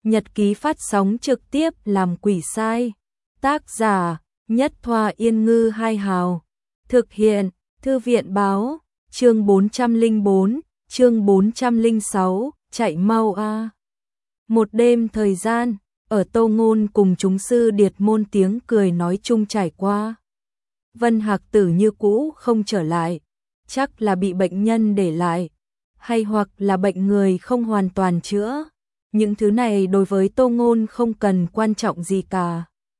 Nhật ký phát sóng trực tiếp làm quỷ sai. Tác giả Nhất Thoa Yên Ngư Hai Hào. Thực hiện Thư viện Báo. Chương 404, chương 406, chạy mau a. Một đêm thời gian, ở Tô Ngôn cùng chúng sư điệt môn tiếng cười nói chung trải qua. Vân Hạc Tử như cũ không trở lại, chắc là bị bệnh nhân để lại, hay hoặc là bệnh người không hoàn toàn chữa. Những thứ này đối với Tô Ngôn không cần quan trọng gì cả.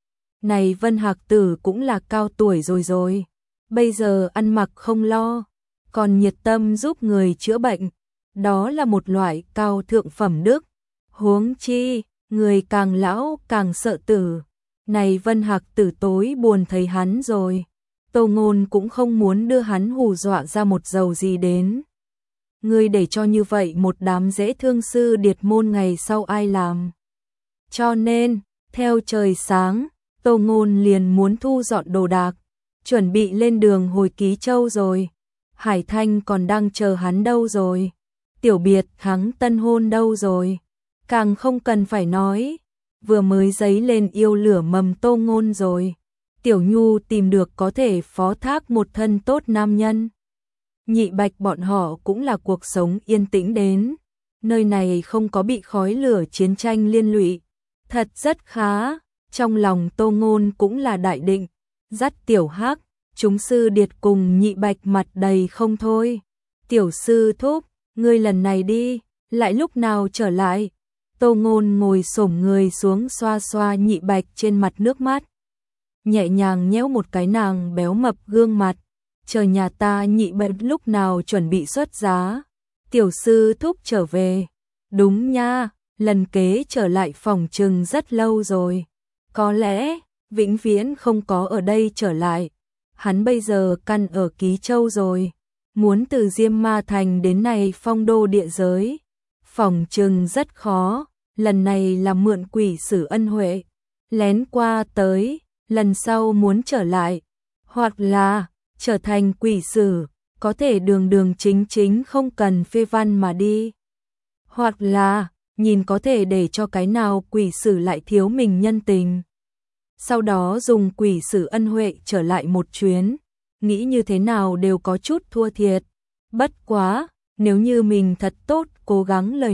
Này Vân Hạc Tử cũng là cao tuổi rồi, bây giờ ăn mặc không lo, còn nhiệt tâm giúp người chữa bệnh, đó là một loại cao thượng phẩm đức. Huống chi, người càng lão càng sợ tử. Này Vân Hạc Tử tối buồn thấy hắn rồi. Tô Ngôn cũng không muốn đưa hắn hù dọa ra một dầu gì đến. Ngươi để cho như vậy một đám dễ thương sư điệt môn ngày sau ai làm. Cho nên, theo trời sáng, Tô Ngôn liền muốn thu dọn đồ đạc, chuẩn bị lên đường hồi Ký Châu rồi. Hải Thanh còn đang chờ hắn đâu rồi. Tiểu Biệt hắn tân hôn đâu rồi. Càng không cần phải nói, vừa mới dấy lên yêu lửa mầm Tô Ngôn rồi. Tiểu Nhu tìm được có thể phó thác một thân tốt nam nhân. Nhị Bạch bọn họ cũng là cuộc sống yên tĩnh đến. Nơi này không có bị khói lửa chiến tranh liên lụy. Thật rất khá. Trong lòng Tô Ngôn cũng là đại định. Dắt Tiểu Hắc, chúng sư điệt cùng Nhị Bạch mặt đầy không thôi. Tiểu sư thúc, ngươi lần này đi, lại lúc nào trở lại? Tô Ngôn ngồi xổm người xuống xoa xoa Nhị Bạch trên mặt nước mắt. Nhẹ nhàng nhéo một cái nàng béo mập gương mặt. Chờ nhà ta Nhị Bạch lúc nào chuẩn bị xuất giá. Tiểu sư thúc trở về. Đúng nha, lần kế trở lại phòng trừng rất lâu rồi. Có lẽ, vĩnh viễn không có ở đây trở lại. Hắn bây giờ căn ở Ký Châu rồi. Muốn từ Diêm Ma Thành đến này phong đô địa giới. Phòng trừng rất khó. Lần này là mượn quỷ sử ân huệ. Lén qua tới, lần sau muốn trở lại. Hoặc là trở thành quỷ sử, có thể đường đường chính chính không cần phê văn mà đi. Hoặc là, nhìn có thể để cho cái nào quỷ sử lại thiếu mình nhân tình. Sau đó dùng quỷ sử ân huệ trở lại một chuyến, nghĩ như thế nào đều có chút thua thiệt. Bất quá, nếu như mình thật tốt cố gắng lời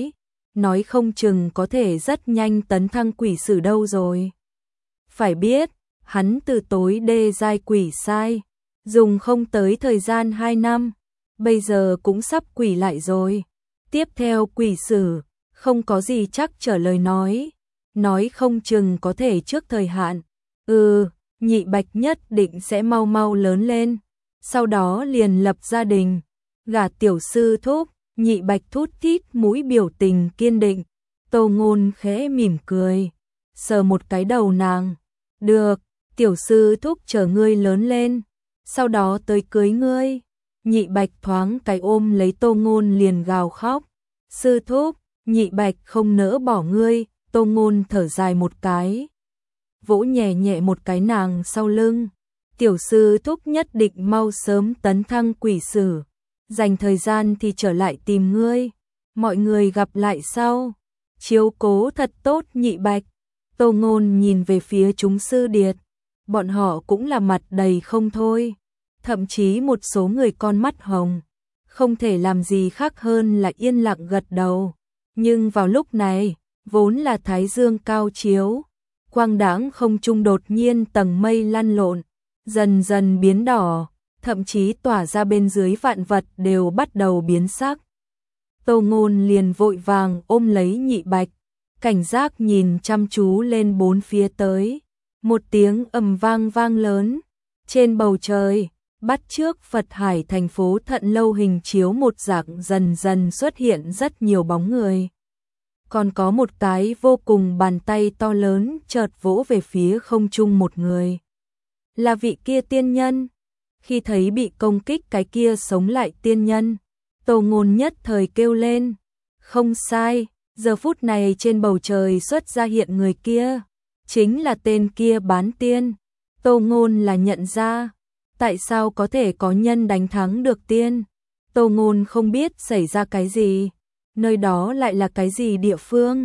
nói không chừng có thể rất nhanh tấn thăng quỷ sử đâu rồi. Phải biết, hắn từ tối đê giai quỷ sai. Dùng không tới thời gian 2 năm, bây giờ cũng sắp quỷ lại rồi. Tiếp theo quỷ sử, không có gì chắc trở lời nói không chừng có thể trước thời hạn. Nhị Bạch nhất định sẽ mau mau lớn lên, sau đó liền lập gia đình, gả tiểu sư thúc. Nhị Bạch thút thít mũi biểu tình kiên định. Tô Ngôn khẽ mỉm cười, sờ một cái đầu nàng. Được, tiểu sư thúc chờ ngươi lớn lên, sau đó tới cưới ngươi. Nhị Bạch thoáng cái ôm lấy Tô Ngôn liền gào khóc. Sư thúc, Nhị Bạch không nỡ bỏ ngươi. Tô Ngôn thở dài một cái, vỗ nhẹ nhẹ một cái nàng sau lưng. Tiểu sư thúc nhất định mau sớm tấn thăng quỷ sử, dành thời gian thì trở lại tìm ngươi. Mọi người gặp lại sau, chiếu cố thật tốt Nhị Bạch. Tô Ngôn nhìn về phía chúng sư điệt, bọn họ cũng là mặt đầy không thôi, thậm chí một số người con mắt hồng, không thể làm gì khác hơn là yên lặng gật đầu. Nhưng vào lúc này, vốn là thái dương cao chiếu, quang đãng không trung đột nhiên tầng mây lăn lộn, dần dần biến đỏ, thậm chí tỏa ra bên dưới vạn vật đều bắt đầu biến sắc. Tô Ngôn liền vội vàng ôm lấy Nhị Bạch, cảnh giác nhìn chăm chú lên bốn phía tới. Một tiếng ầm vang vang lớn, trên bầu trời, bắt chước Phật Hải thành phố Thận Lâu hình chiếu một dạng dần dần xuất hiện rất nhiều bóng người. Còn có một cái vô cùng bàn tay to lớn chợt vỗ về phía không trung một người. Là vị kia tiên nhân. Khi thấy bị công kích cái kia sống lại tiên nhân, Tô Ngôn nhất thời kêu lên. Không sai, giờ phút này trên bầu trời xuất ra hiện người kia. Chính là tên kia bán tiên. Tô Ngôn là nhận ra. Tại sao có thể có nhân đánh thắng được tiên? Tô Ngôn không biết xảy ra cái gì. Nơi đó lại là cái gì địa phương?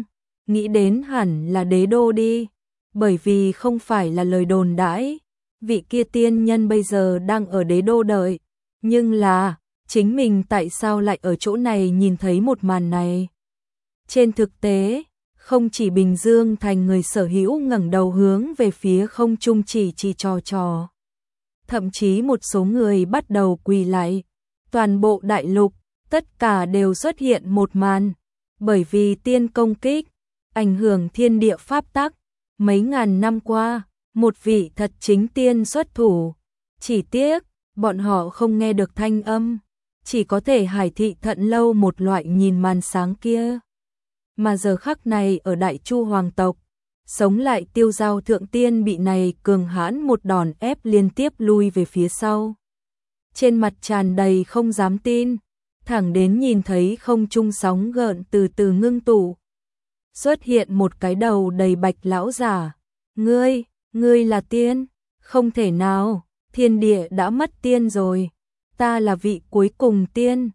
nghĩ đến hẳn là đế đô đi, bởi vì không phải là lời đồn đãi, vị kia tiên nhân bây giờ đang ở đế đô đợi, nhưng là, chính mình tại sao lại ở chỗ này nhìn thấy một màn này? Trên thực tế, không chỉ Bình Dương thành người sở hữu ngẩng đầu hướng về phía không trung chỉ trò. Thậm chí một số người bắt đầu quỳ lạy, toàn bộ đại lục, tất cả đều xuất hiện một màn, bởi vì tiên công kích, ảnh hưởng thiên địa pháp tắc, mấy ngàn năm qua, một vị thật chính tiên xuất thủ, chỉ tiếc, bọn họ không nghe được thanh âm, chỉ có thể hải thị thận lâu một loại nhìn màn sáng kia. Mà giờ khắc này ở Đại Chu hoàng tộc, sống lại Tiêu Giao thượng tiên bị này cường hãn một đòn ép liên tiếp lui về phía sau. Trên mặt tràn đầy không dám tin, thẳng đến nhìn thấy không trung sóng gợn từ từ ngưng tụ. Xuất hiện một cái đầu đầy bạch lão giả. Ngươi là tiên? Không thể nào, thiên địa đã mất tiên rồi. Ta là vị cuối cùng tiên.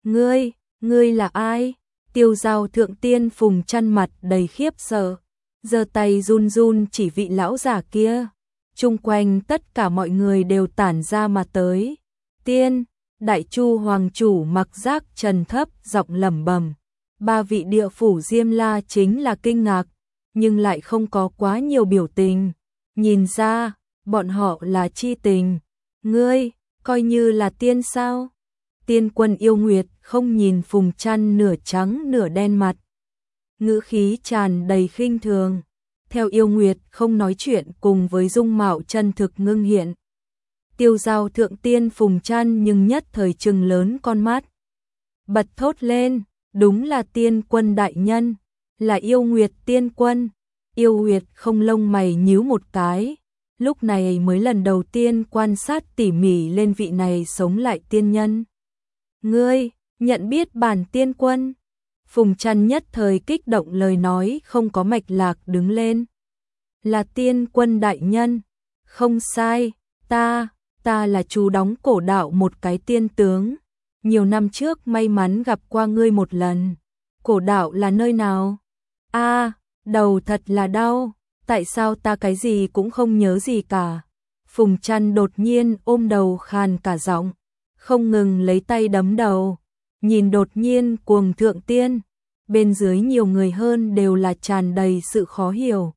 Ngươi là ai? Tiêu Giao thượng tiên Phùng Trăn mặt đầy khiếp sợ, giơ tay run run chỉ vị lão giả kia. Chung quanh tất cả mọi người đều tản ra mà tới. Tiên, Đại Chu hoàng chủ mặc giác trần thấp giọng lẩm bẩm. Ba vị địa phủ Diêm La chính là kinh ngạc, nhưng lại không có quá nhiều biểu tình. Nhìn ra, bọn họ là chi tình. Ngươi, coi như là tiên sao? Tiên quân Yêu Nguyệt không nhìn Phùng Trăn nửa trắng nửa đen mặt. Ngữ khí tràn đầy khinh thường. Theo Yêu Nguyệt không nói chuyện cùng với dung mạo chân thực ngưng hiện. Tiêu Giao thượng tiên Phùng Trăn nhưng nhất thời trừng lớn con mắt. Bật thốt lên, đúng là tiên quân đại nhân, là Yêu Nguyệt tiên quân. Yêu Nguyệt không lông mày nhíu một cái, lúc này mới lần đầu tiên quan sát tỉ mỉ lên vị này sống lại tiên nhân. Ngươi, nhận biết bản tiên quân. Phùng Trăn nhất thời kích động lời nói không có mạch lạc đứng lên. Là tiên quân đại nhân. Không sai, ta là chú đóng cổ đạo một cái tiên tướng. Nhiều năm trước may mắn gặp qua ngươi một lần. Cổ đạo là nơi nào? Đầu thật là đau. Tại sao ta cái gì cũng không nhớ gì cả? Phùng Trăn đột nhiên ôm đầu khàn cả giọng, không ngừng lấy tay đấm đầu. Nhìn đột nhiên cuồng thượng tiên, bên dưới nhiều người hơn đều là tràn đầy sự khó hiểu.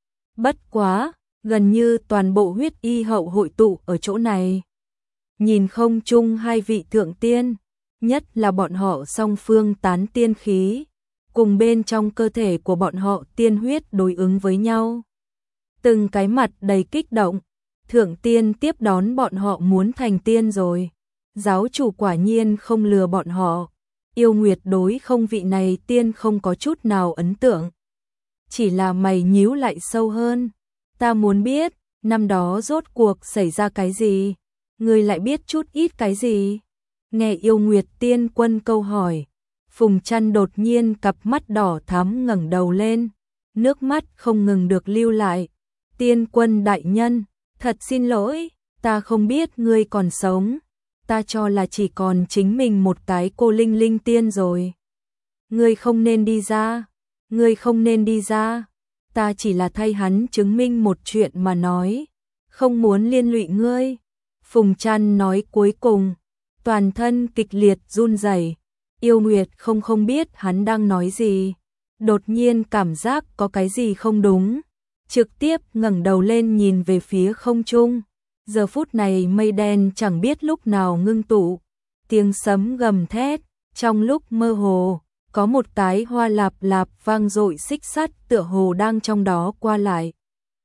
Bất quá, gần như toàn bộ huyết y hậu hội tụ ở chỗ này. Nhìn không chung hai vị thượng tiên, nhất là bọn họ song phương tán tiên khí, cùng bên trong cơ thể của bọn họ tiên huyết đối ứng với nhau. Từng cái mặt đầy kích động, thượng tiên tiếp đón bọn họ muốn thành tiên rồi. Giáo chủ quả nhiên không lừa bọn họ. Yêu Nguyệt đối không vị này tiên không có chút nào ấn tượng. Chỉ là mày nhíu lại sâu hơn. Ta muốn biết, năm đó rốt cuộc xảy ra cái gì? Ngươi lại biết chút ít cái gì? Nghe Yêu Nguyệt tiên quân câu hỏi, Phùng Trăn đột nhiên cặp mắt đỏ thắm ngẩng đầu lên, nước mắt không ngừng được lưu lại. Tiên quân đại nhân, thật xin lỗi, ta không biết ngươi còn sống. Ta cho là chỉ còn chính mình một cái cô linh linh tiên rồi. Ngươi không nên đi ra, ngươi không nên đi ra. Ta chỉ là thay hắn chứng minh một chuyện mà nói, không muốn liên lụy ngươi. Phùng Trăn nói cuối cùng, toàn thân kịch liệt run rẩy. Yêu Nguyệt không biết hắn đang nói gì, đột nhiên cảm giác có cái gì không đúng, trực tiếp ngẩng đầu lên nhìn về phía không trung. Giờ phút này mây đen chẳng biết lúc nào ngưng tụ, tiếng sấm gầm thét, trong lúc mơ hồ, có một cái hoa lạp lạp vang dội xích sắt tựa hồ đang trong đó qua lại.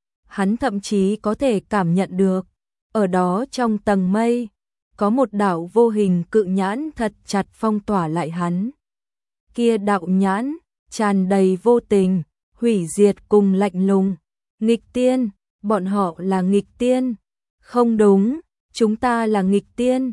Hắn thậm chí có thể cảm nhận được, ở đó trong tầng mây, có một đạo vô hình cự nhãn thật chặt phong tỏa lại hắn. Kia đạo nhãn, tràn đầy vô tình, hủy diệt cùng lạnh lùng. Nghịch tiên, bọn họ là nghịch tiên. Không đúng, chúng ta là nghịch tiên.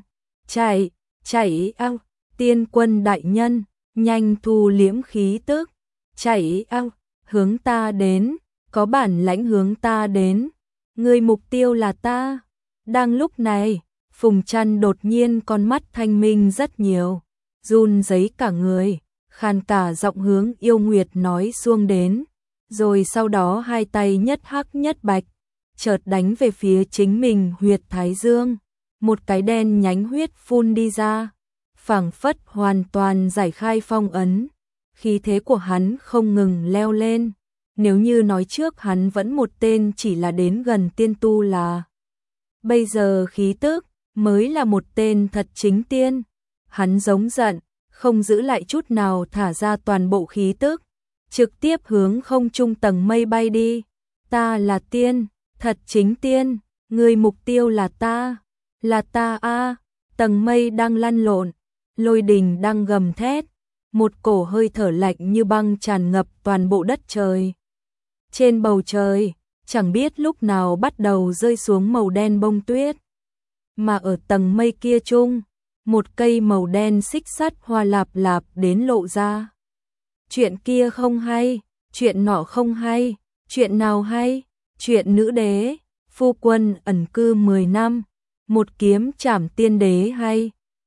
Chạy ao, tiên quân đại nhân, nhanh thu liễm khí tức. Chạy ao, hướng ta đến, có bản lãnh hướng ta đến. Người mục tiêu là ta. Đang lúc này, Phùng Trăn đột nhiên con mắt thanh minh rất nhiều, run rẩy cả người, khàn cả giọng hướng Yêu Nguyệt nói xuông đến. rồi sau đó hai tay nhất hắc nhất bạch, chợt đánh về phía chính mình huyệt thái dương, một cái đen nhánh huyết phun đi ra, phảng phất hoàn toàn giải khai phong ấn, khí thế của hắn không ngừng leo lên, nếu như nói trước hắn vẫn một tên chỉ là đến gần tiên tu là, bây giờ khí tức mới là một tên thật chính tiên, hắn giống giận, không giữ lại chút nào thả ra toàn bộ khí tức, trực tiếp hướng không trung tầng mây bay đi, ta là tiên, thật chính tiên, người mục tiêu là ta a. Tầng mây đang lăn lộn, lôi đình đang gầm thét, một cổ hơi thở lạnh như băng tràn ngập toàn bộ đất trời. Trên bầu trời, chẳng biết lúc nào bắt đầu rơi xuống màu đen bông tuyết, mà ở tầng mây kia chung, một cây màu đen xích sắt hoa lạp lạp đến lộ ra. Chuyện kia không hay, chuyện nọ không hay, chuyện nào hay, chuyện nữ đế, phu quân ẩn cư 10 năm, một kiếm trảm tiên đế hay.